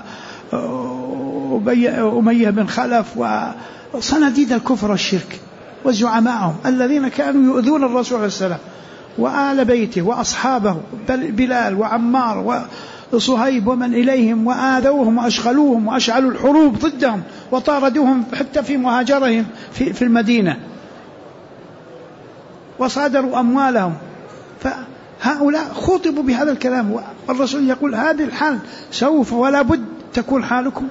وأمية بن خلف وصناديد الكفر والشرك وزعمائهم الذين كانوا يؤذون الرسول عليه السلام وآل بيته وأصحابه بلال وعمار وصهيب ومن إليهم، وآذوهم وأشغلوهم وأشعلوا الحروب ضدهم وطاردوهم حتى في مهاجرهم في المدينة وصادروا أموالهم. فهؤلاء خطبوا بهذا الكلام، والرسول يقول هذه الحال سوف ولا بد تكون حالكم.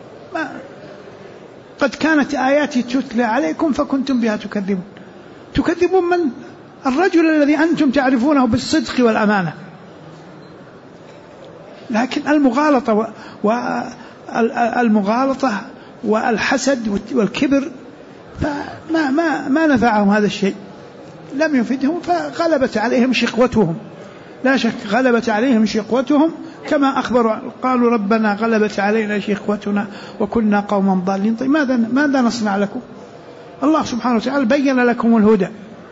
قد كانت آياتي تتلى عليكم فكنتم بها تكذبون. تكذبون من؟ الرجل الذي أنتم تعرفونه بالصدق والأمانة، لكن المغالطة والحسد والكبر ما نفعهم هذا الشيء، لم يفيدهم، فغلبت عليهم شقوتهم. لا شك غلبت عليهم شقوتهم كما أخبروا قالوا ربنا غلبت علينا شقوتنا وكنا قوما ضالين. طيب ماذا نصنع لكم؟ الله سبحانه وتعالى بين لكم الهدى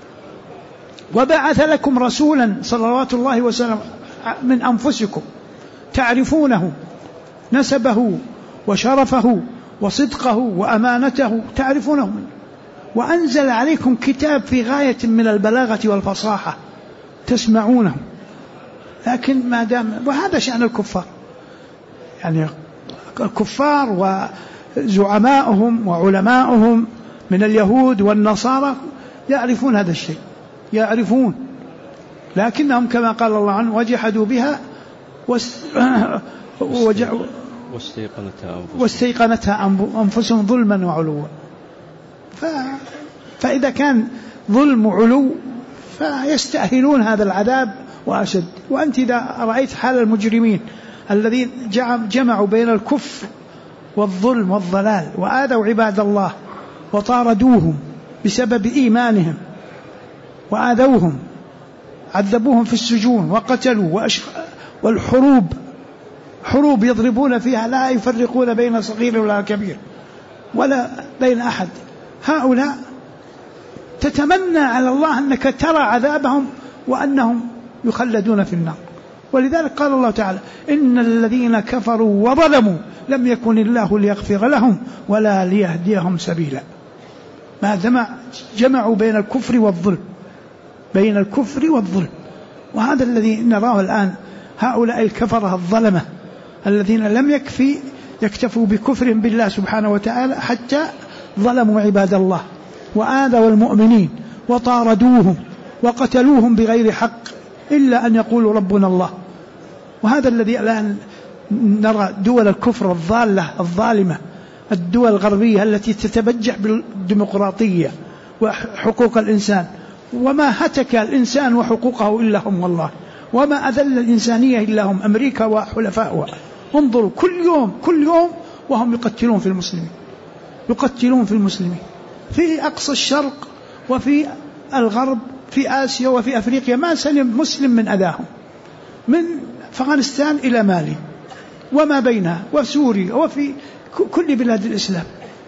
وبعث لكم رسولا صلوات الله وسلم من أنفسكم تعرفونه نسبه وشرفه وصدقه وأمانته تعرفونه، وأنزل عليكم كتاب في غاية من البلاغة والفصاحة تسمعونه. لكن ما دام، وهذا شأن الكفار، يعني الكفار وزعماؤهم وعلماؤهم من اليهود والنصارى يعرفون هذا الشيء، يعرفون، لكنهم كما قال الله عنه وجحدوا بها واستيقنتها أنفسهم ظلما وعلوا. فإذا كان ظلم وعلو فيستأهلون هذا العذاب وأشد. وأنت إذا رأيت حال المجرمين الذين جمعوا بين الكفر والظلم والضلال وآذوا عباد الله وطاردوهم بسبب إيمانهم وآذوهم، عذبوهم في السجون وقتلوا، والحروب حروب يضربون فيها لا يفرقون بين صغير ولا كبير ولا بين أحد، هؤلاء تتمنى على الله أنك ترى عذابهم وأنهم يخلدون في النار. ولذلك قال الله تعالى إن الذين كفروا وظلموا لم يكن الله ليغفر لهم ولا ليهديهم سبيلا. ما جمعوا بين الكفر والظلم، بين الكفر والظلم. وهذا الذي نراه الآن، هؤلاء الكفرة الظلمة الذين لم يكتفوا بكفر بالله سبحانه وتعالى حتى ظلموا عباد الله وآذوا المؤمنين وطاردوهم وقتلوهم بغير حق إلا أن يقولوا ربنا الله. وهذا الذي الآن نرى دول الكفر الضالة الظالمة، الدول الغربية التي تتبجح بالديمقراطية وحقوق الإنسان، وما هتك الإنسان وحقوقه إلا هم والله، وما أذل الإنسانية إلا هم أمريكا وحلفائها. انظروا كل يوم وهم يقتلون في المسلمين، يقتلون في المسلمين في أقصى الشرق وفي الغرب، في آسيا وفي أفريقيا، ما سلم مسلم من أذاهم، من أفغانستان إلى مالي وما بينها وسوريا وفي كل بلاد الإسلام.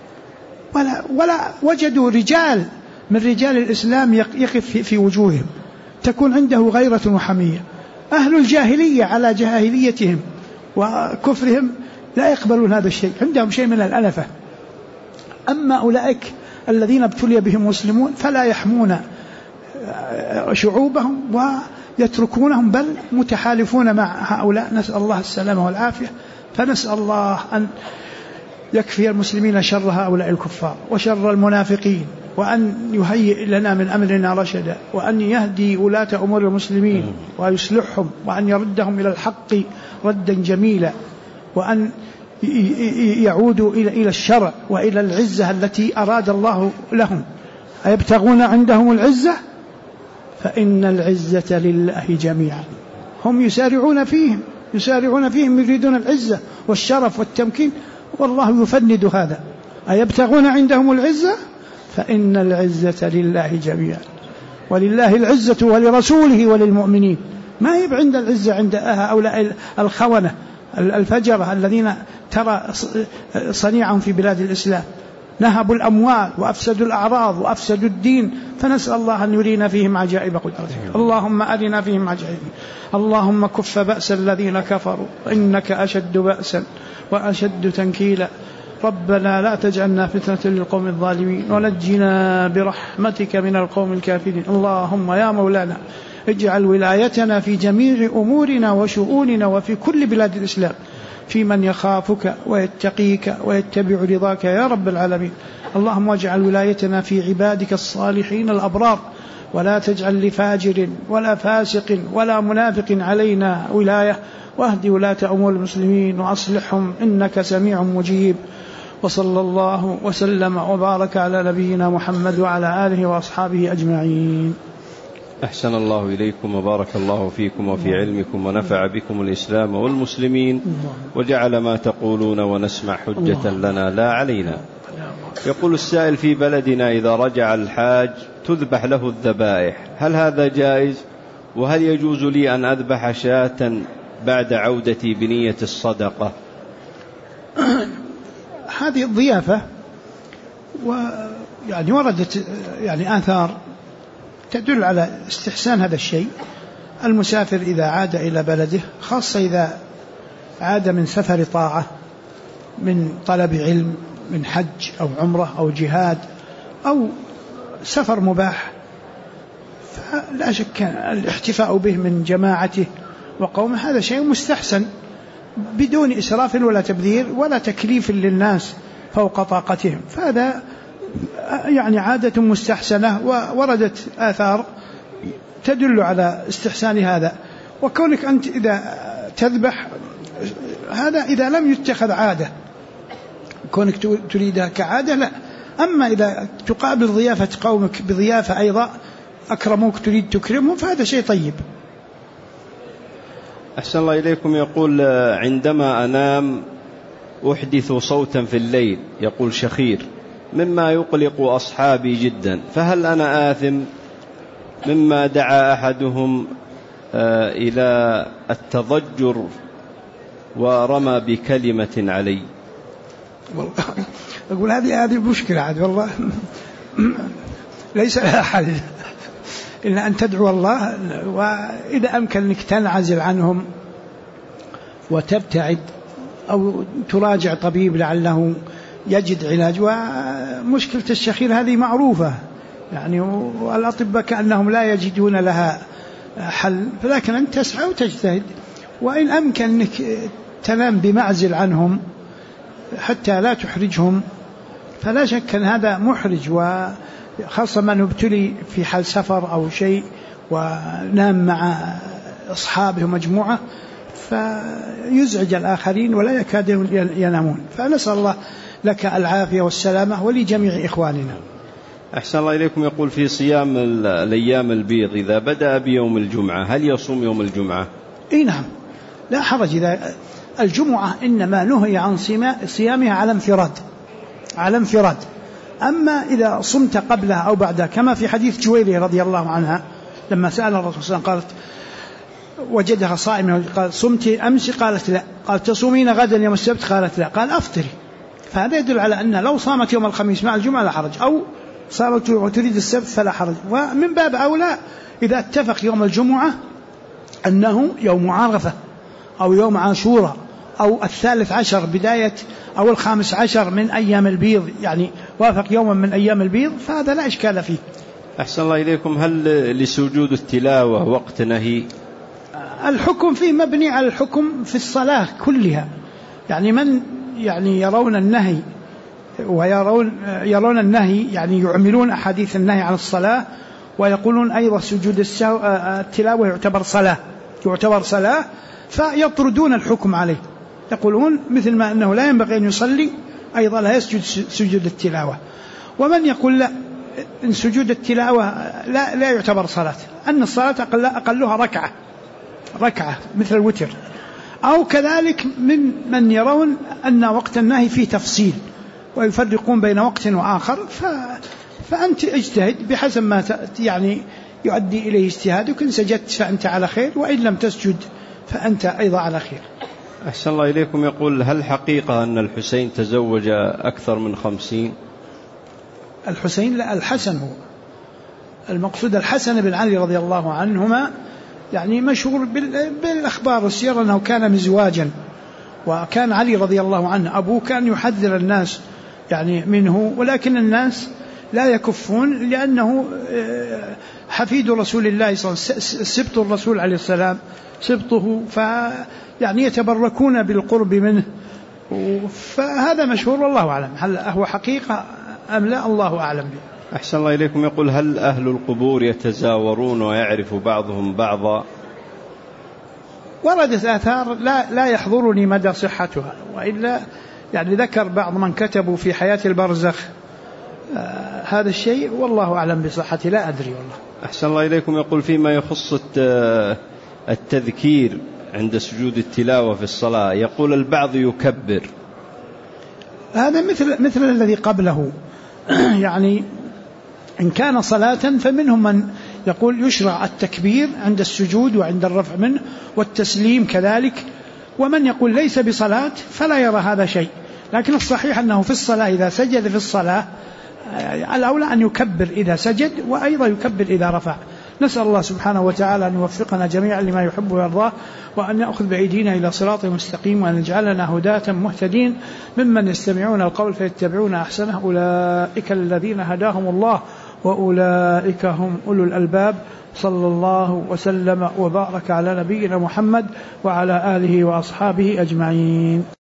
ولا وجدوا رجال من رجال الإسلام يقف في وجوههم، تكون عنده غيرة وحمية. أهل الجاهلية على جاهليتهم وكفرهم لا يقبلون هذا الشيء، عندهم شيء من الأنفة. أما أولئك الذين ابتلي بهم مسلمون فلا يحمون شعوبهم ويتركونهم، بل متحالفون مع هؤلاء، نسأل الله السلامة والعافية. فنسأل الله أن يكفي المسلمين شر هؤلاء الكفار وشر المنافقين، وأن يهيئ لنا من أمرنا رشدا، وأن يهدي ولاة أمور المسلمين ويصلحهم، وأن يردهم إلى الحق ردا جميلا، وأن يعودوا إلى الشرع وإلى العزة التي أراد الله لهم. أيبتغون عندهم العزة فإن العزة لله جميعا. هم يسارعون فيهم يريدون العزة والشرف والتمكين، والله يفند هذا. أيبتغون عندهم العزة فإن العزة لله جميعا، ولله العزة ولرسوله وللمؤمنين. ما يبقى عند العزة عند هؤلاء الخونة الفجرة الذين ترى صنيعهم في بلاد الإسلام، نهبوا الأموال وأفسدوا الأعراض وأفسدوا الدين. فنسأل الله أن يرينا فيهم عجائب قدرته. اللهم أرنا فيهم عجائب. اللهم كف بأس الذين كفروا إنك أشد بأسا وأشد تنكيلا. ربنا لا تجعلنا فتنة للقوم الظالمين ونجنا برحمتك من القوم الكافرين. اللهم يا مولانا اجعل ولايتنا في جميع أمورنا وشؤوننا وفي كل بلاد الإسلام، في من يخافك ويتقيك ويتبع رضاك يا رب العالمين. اللهم اجعل ولايتنا في عبادك الصالحين الأبرار، ولا تجعل لفاجر ولا فاسق ولا منافق علينا ولاية، واهد ولاة أمور المسلمين وأصلحهم إنك سميع مجيب. وصلى الله وسلم وبارك على نبينا محمد وعلى آله وأصحابه أجمعين. أحسن الله إليكم وبارك الله فيكم وفي علمكم ونفع بكم الإسلام والمسلمين، وجعل ما تقولون ونسمع حجة لنا لا علينا. يقول السائل: في بلدنا إذا رجع الحاج تذبح له الذبائح، هل هذا جائز؟ وهل يجوز لي أن أذبح شاة بعد عودتي بنية الصدقة. هذه الضيافة، ويعني وردت يعني آثار تدل على استحسان هذا الشيء. المسافر إذا عاد إلى بلده، خاصة إذا عاد من سفر طاعة، من طلب علم، من حج أو عمرة أو جهاد أو سفر مباح، فلا شك الاحتفاء به من جماعته وقومه هذا شيء مستحسن بدون إسراف ولا تبذير ولا تكليف للناس فوق طاقتهم، فهذا يعني عادة مستحسنة ووردت آثار تدل على استحسان هذا. وكونك أنت إذا تذبح هذا إذا لم يتخذ عادة، كونك تريدها كعادة لا. أما إذا تقابل ضيافة قومك بضيافة أيضا أكرموك تريد تكرمهم فهذا شيء طيب. أحسن الله إليكم. يقول عندما أنام أحدث صوتا في الليل يقول شخير مما يقلق أصحابي جدا، فهل أنا آثم مما دعا أحدهم إلى التضجر ورمى بكلمة علي؟ أقول هذه مشكلة عاد والله ليس لها حل إلا أن تدعو الله، وإذا أمكن أنك تنعزل عنهم وتبتعد أو تراجع طبيب لعله يجد علاج. ومشكلة الشخير هذه معروفة يعني، والأطباء كأنهم لا يجدون لها حل، فلكن أن تسعى وتجتهد. وإن أمكن أنك تنام بمعزل عنهم حتى لا تحرجهم فلا شك أن هذا محرج، وخاصة من ابتلي في حال سفر أو شيء ونام مع أصحابه مجموعة فيزعج الآخرين ولا يكادون ينامون. فنسأل الله لك العافية والسلامة ولجميع إخواننا. أحسن الله إليكم. يقول في صيام الأيام البيض إذا بدأ بيوم الجمعة هل يصوم يوم الجمعة؟ إيه نعم لا حرج. إذا الجمعة إنما نهي عن صيامها على انفراد. أما إذا صمت قبلها أو بعدها كما في حديث جويرية رضي الله عنها لما سأل الرسول صلى الله عليه وسلم قالت وجدها صائمة قال صمت أمس؟ قالت لا. قال تصومين غدا يوم السبت؟ قالت لا. قال أفطري. فهذا يدل على أن لو صامت يوم الخميس مع الجمعة لا حرج، أو صامت وتريد السبت فلا حرج. ومن باب أولى إذا اتفق يوم الجمعة أنه يوم عرفة أو يوم عاشوراء أو 13 بداية أو 15 من أيام البيض، يعني وافق يوما من أيام البيض، فهذا لا إشكال فيه. أحسن الله إليكم. هل لسجود التلاوة وقت نهي؟ الحكم فيه مبني على الحكم في الصلاة كلها، يعني من يعني يرون النهي يرون النهي يعني يعملون أحاديث النهي عن الصلاة ويقولون أيضا سجود التلاوة يعتبر صلاة فيطردون الحكم عليه، يقولون مثل ما أنه لا ينبغي أن يصلي أيضا لا يسجد سجود التلاوة. ومن يقول لا إن سجود التلاوة لا يعتبر صلاة، أن الصلاة أقلها ركعة مثل الوتر. أو كذلك من يرون أن وقت النهي فيه تفصيل ويفرقون بين وقت وآخر، فأنت اجتهد بحسب ما يعني يؤدي إليه اجتهادك. إن سجدت فأنت على خير، وإن لم تسجد فأنت أيضا على خير. أحسن الله إليكم. يقول هل حقيقة أن الحسين تزوج أكثر من 50؟ الحسين لا، الحسن هو المقصود. الحسن بن علي رضي الله عنهما يعني مشهور بالأخبار والسير أنه كان مزواجا، وكان علي رضي الله عنه أبوه كان يحذر الناس يعني منه، ولكن الناس لا يكفون لأنه حفيد رسول الله صلى الله عليه وسلم، سبط الرسول عليه السلام سبطه، فيعني يتبركون بالقرب منه، فهذا مشهور والله أعلم. هل هو حقيقة أم لا الله أعلم به. أحسن الله إليكم. يقول هل أهل القبور يتزاورون ويعرف بعضهم بعضا؟ وردت آثار لا يحضرني مدى صحتها، وإلا يعني ذكر بعض من كتبوا في حياة البرزخ هذا الشيء، والله أعلم بصحته لا أدري والله. أحسن الله إليكم. يقول فيما يخص التذكير عند سجود التلاوة في الصلاة، يقول البعض يكبر، هذا مثل الذي قبله يعني إن كان صلاة فمنهم من يقول يشرع التكبير عند السجود وعند الرفع منه والتسليم كذلك. ومن يقول ليس بصلاة فلا يرى هذا شيء، لكن الصحيح أنه في الصلاة إذا سجد في الصلاة الأولى أن يكبر إذا سجد وأيضا يكبر إذا رفع. نسأل الله سبحانه وتعالى أن يوفقنا جميعا لما يحب ويرضاه، وأن يأخذ بأيدينا إلى صراط مستقيم، وأن يجعلنا هداة مهتدين ممن يستمعون القول فيتبعون أحسنه. أولئك الذين هداهم الله وأولئك هم أولو الألباب. صلى الله وسلم وبارك على نبينا محمد وعلى آله وأصحابه أجمعين.